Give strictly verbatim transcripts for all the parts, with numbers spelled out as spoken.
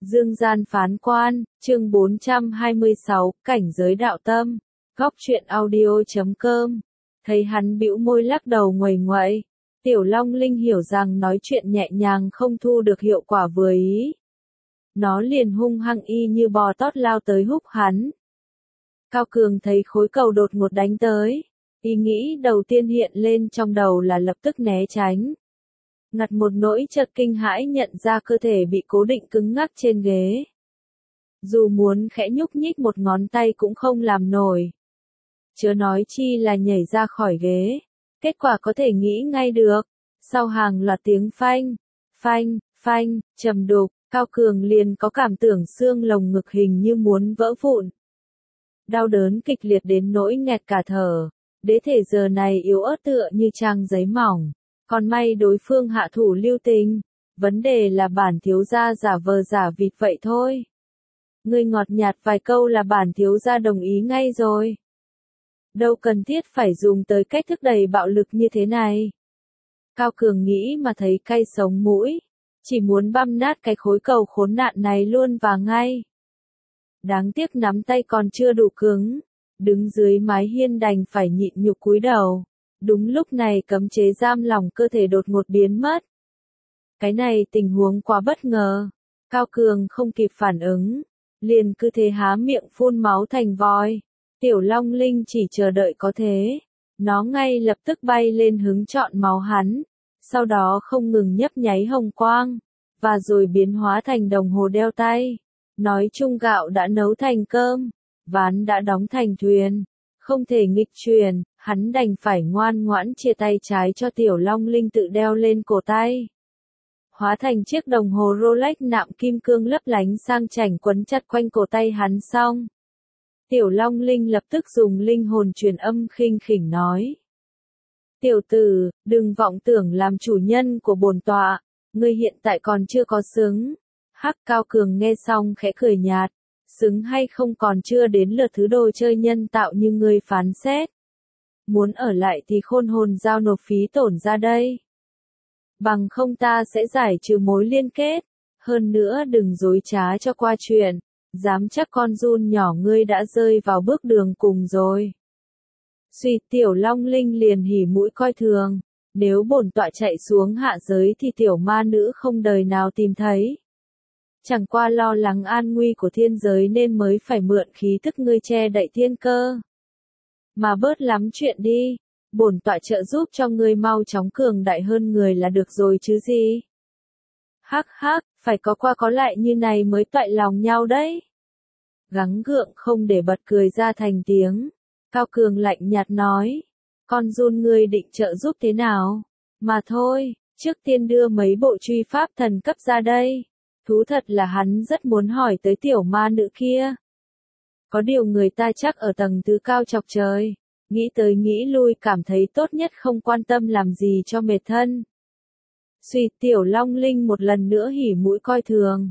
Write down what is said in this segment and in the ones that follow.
Dương gian phán quan, chương bốn trăm hai mươi sáu, cảnh giới đạo tâm, góc truyện audio chấm com. Thấy hắn bĩu môi lắc đầu nguầy nguậy, Tiểu Long Linh hiểu rằng nói chuyện nhẹ nhàng không thu được hiệu quả vừa ý. Nó liền hung hăng y như bò tót lao tới húc hắn. Cao Cường thấy khối cầu đột ngột đánh tới, ý nghĩ đầu tiên hiện lên trong đầu là lập tức né tránh. Ngặt một nỗi chợt kinh hãi nhận ra cơ thể bị cố định cứng ngắc trên ghế. Dù muốn khẽ nhúc nhích một ngón tay cũng không làm nổi. Chớ nói chi là nhảy ra khỏi ghế. Kết quả có thể nghĩ ngay được. Sau hàng loạt tiếng phanh, phanh, phanh, trầm đục, Cao Cường liền có cảm tưởng xương lồng ngực hình như muốn vỡ vụn. Đau đớn kịch liệt đến nỗi nghẹt cả thở. Đế thể giờ này yếu ớt tựa như trang giấy mỏng. Còn may đối phương hạ thủ lưu tình, vấn đề là bản thiếu gia giả vờ giả vịt vậy thôi. Ngươi ngọt nhạt vài câu là bản thiếu gia đồng ý ngay rồi. Đâu cần thiết phải dùng tới cách thức đầy bạo lực như thế này. Cao Cường nghĩ mà thấy cay sống mũi, chỉ muốn băm nát cái khối cầu khốn nạn này luôn và ngay. Đáng tiếc nắm tay còn chưa đủ cứng, đứng dưới mái hiên đành phải nhịn nhục cúi đầu. Đúng lúc này cấm chế giam lỏng cơ thể đột ngột biến mất. Cái này tình huống quá bất ngờ. Cao Cường không kịp phản ứng. Liền cứ thế há miệng phun máu thành voi. Tiểu Long Linh chỉ chờ đợi có thế. Nó ngay lập tức bay lên hứng trọn máu hắn. Sau đó không ngừng nhấp nháy hồng quang. Và rồi biến hóa thành đồng hồ đeo tay. Nói chung gạo đã nấu thành cơm. Ván đã đóng thành thuyền. Không thể nghịch truyền, hắn đành phải ngoan ngoãn chia tay trái cho Tiểu Long Linh tự đeo lên cổ tay. Hóa thành chiếc đồng hồ Rolex nạm kim cương lấp lánh sang chảnh quấn chặt quanh cổ tay hắn xong. Tiểu Long Linh lập tức dùng linh hồn truyền âm khinh khỉnh nói. Tiểu tử, đừng vọng tưởng làm chủ nhân của bổn tọa, ngươi hiện tại còn chưa có xứng. Hắc Cao Cường nghe xong khẽ cười nhạt. Xứng hay không còn chưa đến lượt thứ đồ chơi nhân tạo như ngươi phán xét. Muốn ở lại thì khôn hồn giao nộp phí tổn ra đây. Bằng không ta sẽ giải trừ mối liên kết. Hơn nữa đừng dối trá cho qua chuyện. Dám chắc con giun nhỏ ngươi đã rơi vào bước đường cùng rồi. Suy Tiểu Long Linh liền hỉ mũi coi thường. Nếu bổn tọa chạy xuống hạ giới thì tiểu ma nữ không đời nào tìm thấy. Chẳng qua lo lắng an nguy của thiên giới nên mới phải mượn khí thức ngươi che đậy thiên cơ. Mà bớt lắm chuyện đi, bổn tọa trợ giúp cho ngươi mau chóng cường đại hơn người là được rồi chứ gì. Hắc hắc, phải có qua có lại như này mới toại lòng nhau đấy. Gắng gượng không để bật cười ra thành tiếng. Cao Cường lạnh nhạt nói, con giun ngươi định trợ giúp thế nào? Mà thôi, trước tiên đưa mấy bộ truy pháp thần cấp ra đây. Thú thật là hắn rất muốn hỏi tới tiểu ma nữ kia. Có điều người ta chắc ở tầng thứ cao chọc trời. Nghĩ tới nghĩ lui cảm thấy tốt nhất không quan tâm làm gì cho mệt thân. Suy Tiểu Long Linh một lần nữa hỉ mũi coi thường.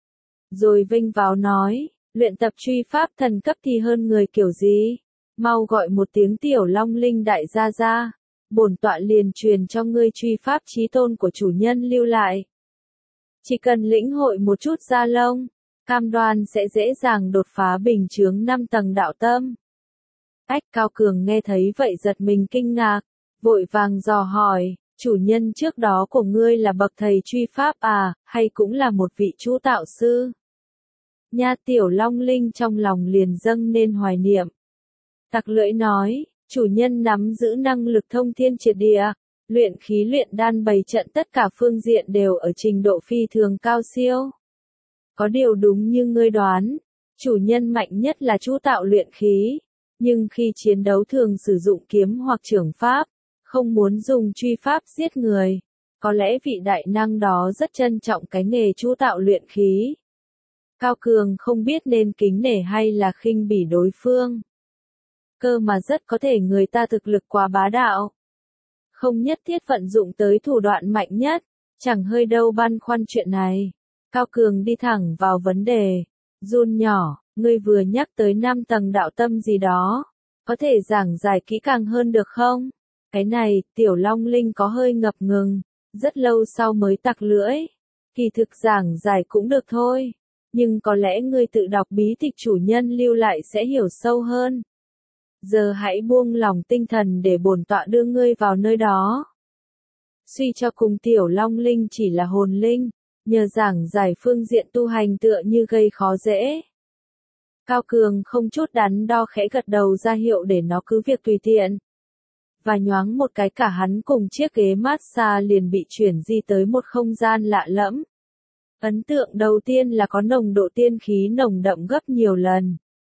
Rồi vinh vào nói, luyện tập truy pháp thần cấp thì hơn người kiểu gì? Mau gọi một tiếng Tiểu Long Linh đại gia gia. Bổn tọa liền truyền cho ngươi truy pháp chí tôn của chủ nhân lưu lại. Chỉ cần lĩnh hội một chút da lông, cam đoan sẽ dễ dàng đột phá bình chướng năm tầng đạo tâm. Ách Cao Cường nghe thấy vậy giật mình kinh ngạc, vội vàng dò hỏi, chủ nhân trước đó của ngươi là bậc thầy truy pháp à, hay cũng là một vị chú tạo sư? Nha Tiểu Long Linh trong lòng liền dâng nên hoài niệm. Tặc lưỡi nói, chủ nhân nắm giữ năng lực thông thiên triệt địa. Luyện khí luyện đan bày trận tất cả phương diện đều ở trình độ phi thường cao siêu. Có điều đúng như ngươi đoán, chủ nhân mạnh nhất là chú tạo luyện khí, nhưng khi chiến đấu thường sử dụng kiếm hoặc chưởng pháp, không muốn dùng truy pháp giết người. Có lẽ vị đại năng đó rất trân trọng cái nghề chú tạo luyện khí. Cao Cường không biết nên kính nể hay là khinh bỉ đối phương. Cơ mà rất có thể người ta thực lực quá bá đạo. Không nhất thiết vận dụng tới thủ đoạn mạnh nhất, chẳng hơi đâu băn khoăn chuyện này. Cao Cường đi thẳng vào vấn đề. Giun nhỏ, ngươi vừa nhắc tới năm tầng đạo tâm gì đó, có thể giảng giải kỹ càng hơn được không? Cái này, Tiểu Long Linh có hơi ngập ngừng, rất lâu sau mới tặc lưỡi. Kỳ thực giảng giải cũng được thôi. nhưng có lẽ ngươi tự đọc bí tịch chủ nhân lưu lại sẽ hiểu sâu hơn. Giờ hãy buông lòng tinh thần để bổn tọa đưa ngươi vào nơi đó. Suy cho cùng Tiểu Long Linh chỉ là hồn linh, nhờ giảng giải phương diện tu hành tựa như gây khó dễ. Cao Cường không chút đắn đo khẽ gật đầu ra hiệu để nó cứ việc tùy tiện. Và nhoáng một cái cả hắn cùng chiếc ghế massage liền bị chuyển di tới một không gian lạ lẫm. Ấn tượng đầu tiên là có nồng độ tiên khí nồng đậm gấp nhiều lần.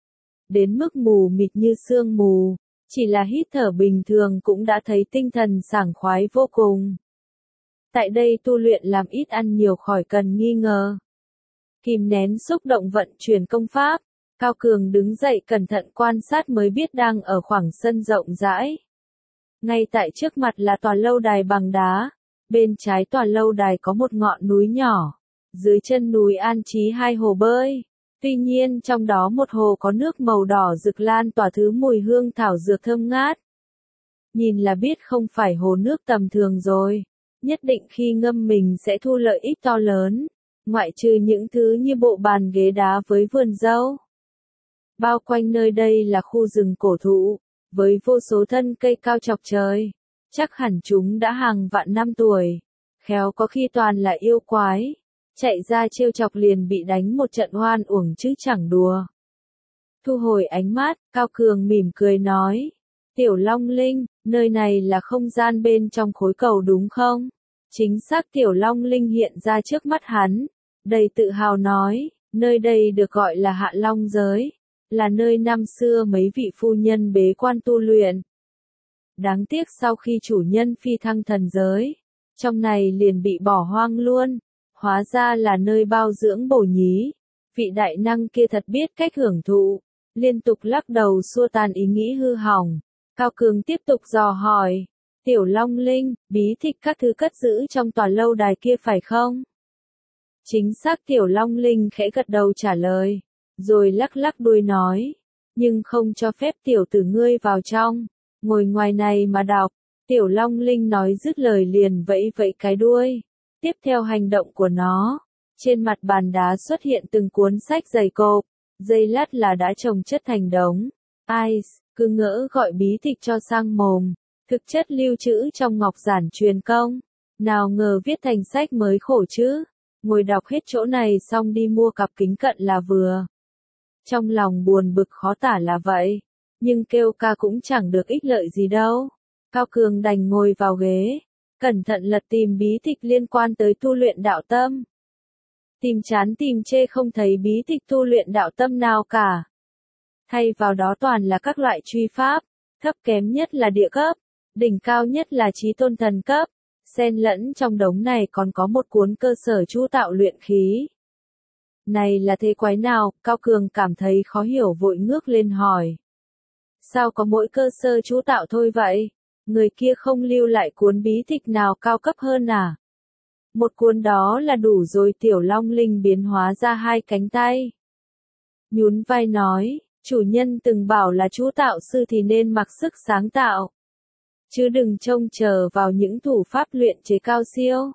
Đến mức mù mịt như sương mù, chỉ là hít thở bình thường cũng đã thấy tinh thần sảng khoái vô cùng. Tại đây tu luyện làm ít ăn nhiều khỏi cần nghi ngờ. Kìm nén xúc động vận chuyển công pháp, Cao Cường đứng dậy cẩn thận quan sát mới biết đang ở khoảng sân rộng rãi. Ngay tại trước mặt là tòa lâu đài bằng đá, bên trái tòa lâu đài có một ngọn núi nhỏ, dưới chân núi an trí hai hồ bơi. Tuy nhiên trong đó một hồ có nước màu đỏ rực lan tỏa thứ mùi hương thảo dược thơm ngát. Nhìn là biết không phải hồ nước tầm thường rồi, nhất định khi ngâm mình sẽ thu lợi ích to lớn, ngoại trừ những thứ như bộ bàn ghế đá với vườn dâu. Bao quanh nơi đây là khu rừng cổ thụ, với vô số thân cây cao chọc trời, chắc hẳn chúng đã hàng vạn năm tuổi, khéo có khi toàn là yêu quái. Chạy ra trêu chọc liền bị đánh một trận oan uổng chứ chẳng đùa. Thu hồi ánh mắt, Cao Cường mỉm cười nói. Tiểu Long Linh, nơi này là không gian bên trong khối cầu đúng không? Chính xác Tiểu Long Linh hiện ra trước mắt hắn, đầy tự hào nói, nơi đây được gọi là Hạ Long Giới, là nơi năm xưa mấy vị phu nhân bế quan tu luyện. Đáng tiếc sau khi chủ nhân phi thăng thần giới, trong này liền bị bỏ hoang luôn. Hóa ra là nơi bao dưỡng bổ nhí. Vị đại năng kia thật biết cách hưởng thụ, liên tục lắc đầu xua tan ý nghĩ hư hỏng. Cao Cường tiếp tục dò hỏi, Tiểu Long Linh, bí tịch các thứ cất giữ trong tòa lâu đài kia phải không? Chính xác Tiểu Long Linh khẽ gật đầu trả lời, rồi lắc lắc đuôi nói, nhưng không cho phép tiểu tử ngươi vào trong, ngồi ngoài này mà đọc. Tiểu Long Linh nói dứt lời liền vẫy vẫy cái đuôi. Tiếp theo hành động của nó, trên mặt bàn đá xuất hiện từng cuốn sách dày cộp, dây lát là đã chồng chất thành đống. Ice, cứ ngỡ gọi bí tịch cho sang mồm, thực chất lưu trữ trong ngọc giản truyền công. Nào ngờ viết thành sách mới khổ chứ, ngồi đọc hết chỗ này xong đi mua cặp kính cận là vừa. Trong lòng buồn bực khó tả là vậy, nhưng kêu ca cũng chẳng được ích lợi gì đâu. Cao Cường đành ngồi vào ghế, cẩn thận lật tìm bí tịch liên quan tới tu luyện đạo tâm. Tìm chán tìm chê không thấy bí tịch tu luyện đạo tâm nào cả. Thay vào đó toàn là các loại truy pháp, thấp kém nhất là địa cấp, đỉnh cao nhất là chí tôn thần cấp, xen lẫn trong đống này còn có một cuốn cơ sở chú tạo luyện khí. Này là thế quái nào? Cao Cường cảm thấy khó hiểu vội ngước lên hỏi. Sao có mỗi cơ sơ chú tạo thôi vậy? Người kia không lưu lại cuốn bí tịch nào cao cấp hơn à? Một cuốn đó là đủ rồi. Tiểu Long Linh biến hóa ra hai cánh tay. Nhún vai nói, chủ nhân từng bảo là chú tạo sư thì nên mặc sức sáng tạo. Chứ đừng trông chờ vào những thủ pháp luyện chế cao siêu.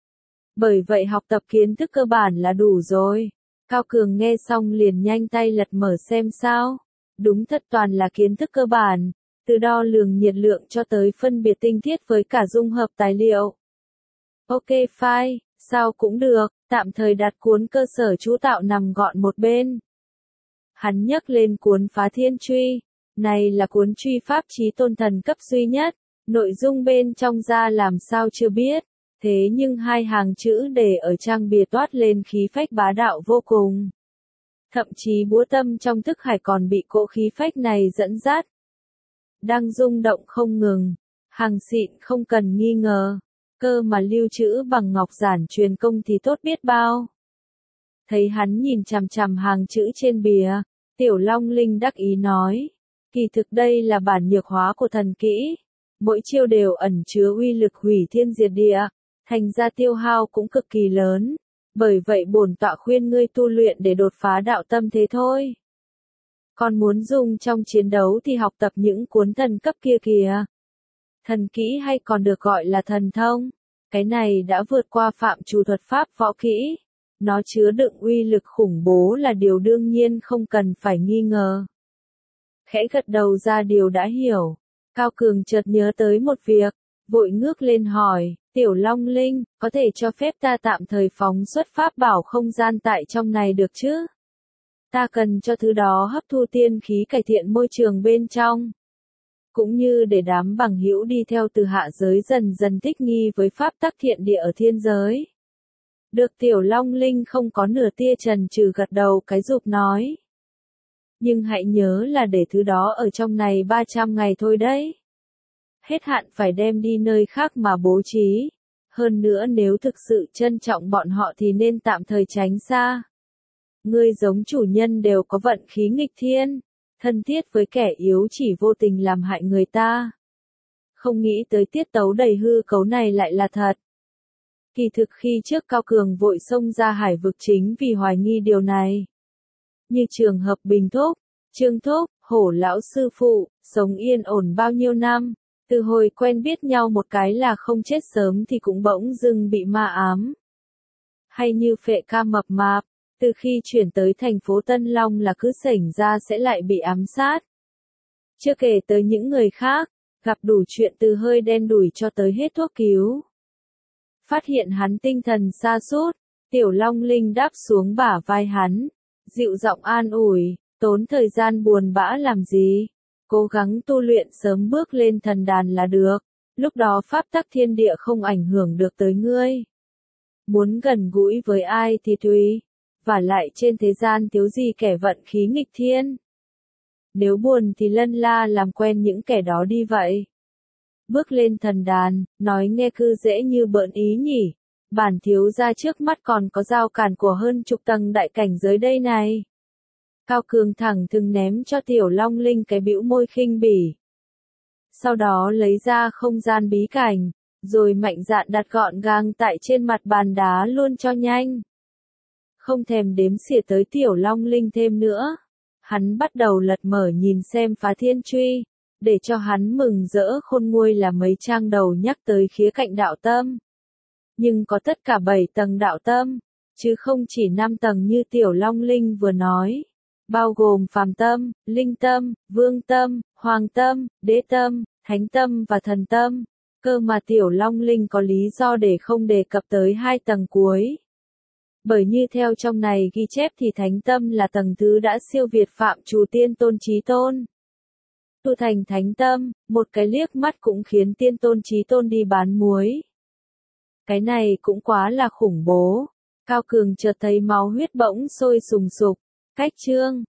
Bởi vậy học tập kiến thức cơ bản là đủ rồi. Cao Cường nghe xong liền nhanh tay lật mở xem sao. Đúng thật toàn là kiến thức cơ bản, từ đo lường nhiệt lượng cho tới phân biệt tinh thiết với cả dung hợp tài liệu. Ok fine, sao cũng được, tạm thời đặt cuốn cơ sở chú tạo nằm gọn một bên. Hắn nhấc lên cuốn Phá Thiên Truy, này là cuốn truy pháp chí tôn thần cấp duy nhất, nội dung bên trong ra làm sao chưa biết, thế nhưng hai hàng chữ để ở trang bìa toát lên khí phách bá đạo vô cùng. Thậm chí búa tâm trong thức hải còn bị cỗ khí phách này dẫn dắt. Đang rung động không ngừng, hàng xịn không cần nghi ngờ, cơ mà lưu trữ bằng ngọc giản truyền công thì tốt biết bao. Thấy hắn nhìn chằm chằm hàng chữ trên bìa, Tiểu Long Linh đắc ý nói, kỳ thực đây là bản nhược hóa của thần kỹ, mỗi chiêu đều ẩn chứa uy lực hủy thiên diệt địa, thành ra tiêu hao cũng cực kỳ lớn. Bởi vậy bổn tọa khuyên ngươi tu luyện để đột phá đạo tâm thế thôi. Còn muốn dùng trong chiến đấu thì học tập những cuốn thần cấp kia kìa. Thần kỹ hay còn được gọi là thần thông, cái này đã vượt qua phạm trù thuật pháp võ kỹ. Nó chứa đựng uy lực khủng bố là điều đương nhiên không cần phải nghi ngờ. Khẽ gật đầu ra điều đã hiểu. Cao Cường chợt nhớ tới một việc, vội ngước lên hỏi, Tiểu Long Linh, có thể cho phép ta tạm thời phóng xuất pháp bảo không gian tại trong này được chứ? Ta cần cho thứ đó hấp thu tiên khí cải thiện môi trường bên trong. Cũng như để đám bằng hữu đi theo từ hạ giới dần dần thích nghi với pháp tắc thiện địa ở thiên giới. Được Tiểu Long Linh không có nửa tia chần chừ gật đầu cái rụp nói. Nhưng hãy nhớ là để thứ đó ở trong này ba trăm ngày thôi đấy. Hết hạn phải đem đi nơi khác mà bố trí. Hơn nữa nếu thực sự trân trọng bọn họ thì nên tạm thời tránh xa. Ngươi giống chủ nhân đều có vận khí nghịch thiên, thân thiết với kẻ yếu chỉ vô tình làm hại người ta. Không nghĩ tới tiết tấu đầy hư cấu này lại là thật. Kỳ thực khi trước Cao Cường vội xông ra hải vực chính vì hoài nghi điều này. Như trường hợp Bình Thúc, Trương Thúc, Hổ lão sư phụ, sống yên ổn bao nhiêu năm, từ hồi quen biết nhau một cái là không chết sớm thì cũng bỗng dưng bị ma ám. Hay như Phệ Ca mập mạp, từ khi chuyển tới thành phố Tân Long là cứ xảy ra sẽ lại bị ám sát. Chưa kể tới những người khác, gặp đủ chuyện từ hơi đen đủi cho tới hết thuốc cứu. Phát hiện hắn tinh thần sa sút, Tiểu Long Linh đáp xuống bả vai hắn, dịu giọng an ủi, tốn thời gian buồn bã làm gì, cố gắng tu luyện sớm bước lên thần đàn là được, lúc đó pháp tắc thiên địa không ảnh hưởng được tới ngươi. Muốn gần gũi với ai thì tùy, và lại trên thế gian thiếu gì kẻ vận khí nghịch thiên. Nếu buồn thì lân la làm quen những kẻ đó đi vậy. Bước lên thần đàn, nói nghe cứ dễ như bợn ý nhỉ, bản thiếu gia trước mắt còn có rào cản của hơn chục tầng đại cảnh giới đây này. Cao Cường thẳng thừng ném cho Tiểu Long Linh cái bĩu môi khinh bỉ. Sau đó lấy ra không gian bí cảnh, rồi mạnh dạn đặt gọn gàng tại trên mặt bàn đá luôn cho nhanh. Không thèm đếm xỉa tới Tiểu Long Linh thêm nữa. Hắn bắt đầu lật mở nhìn xem Phá Thiên Truy, để cho hắn mừng rỡ khôn nguôi là mấy trang đầu nhắc tới khía cạnh đạo tâm. Nhưng có tất cả bảy tầng đạo tâm, chứ không chỉ năm tầng như Tiểu Long Linh vừa nói. Bao gồm phàm tâm, linh tâm, vương tâm, hoàng tâm, đế tâm, thánh tâm và thần tâm. Cơ mà Tiểu Long Linh có lý do để không đề cập tới hai tầng cuối. Bởi như theo trong này ghi chép thì thánh tâm là tầng thứ đã siêu việt phạm trù tiên tôn chí tôn. Tu thành thánh tâm, một cái liếc mắt cũng khiến tiên tôn chí tôn đi bán muối. Cái này cũng quá là khủng bố. Cao Cường chợt thấy máu huyết bỗng sôi sùng sục. Cách chương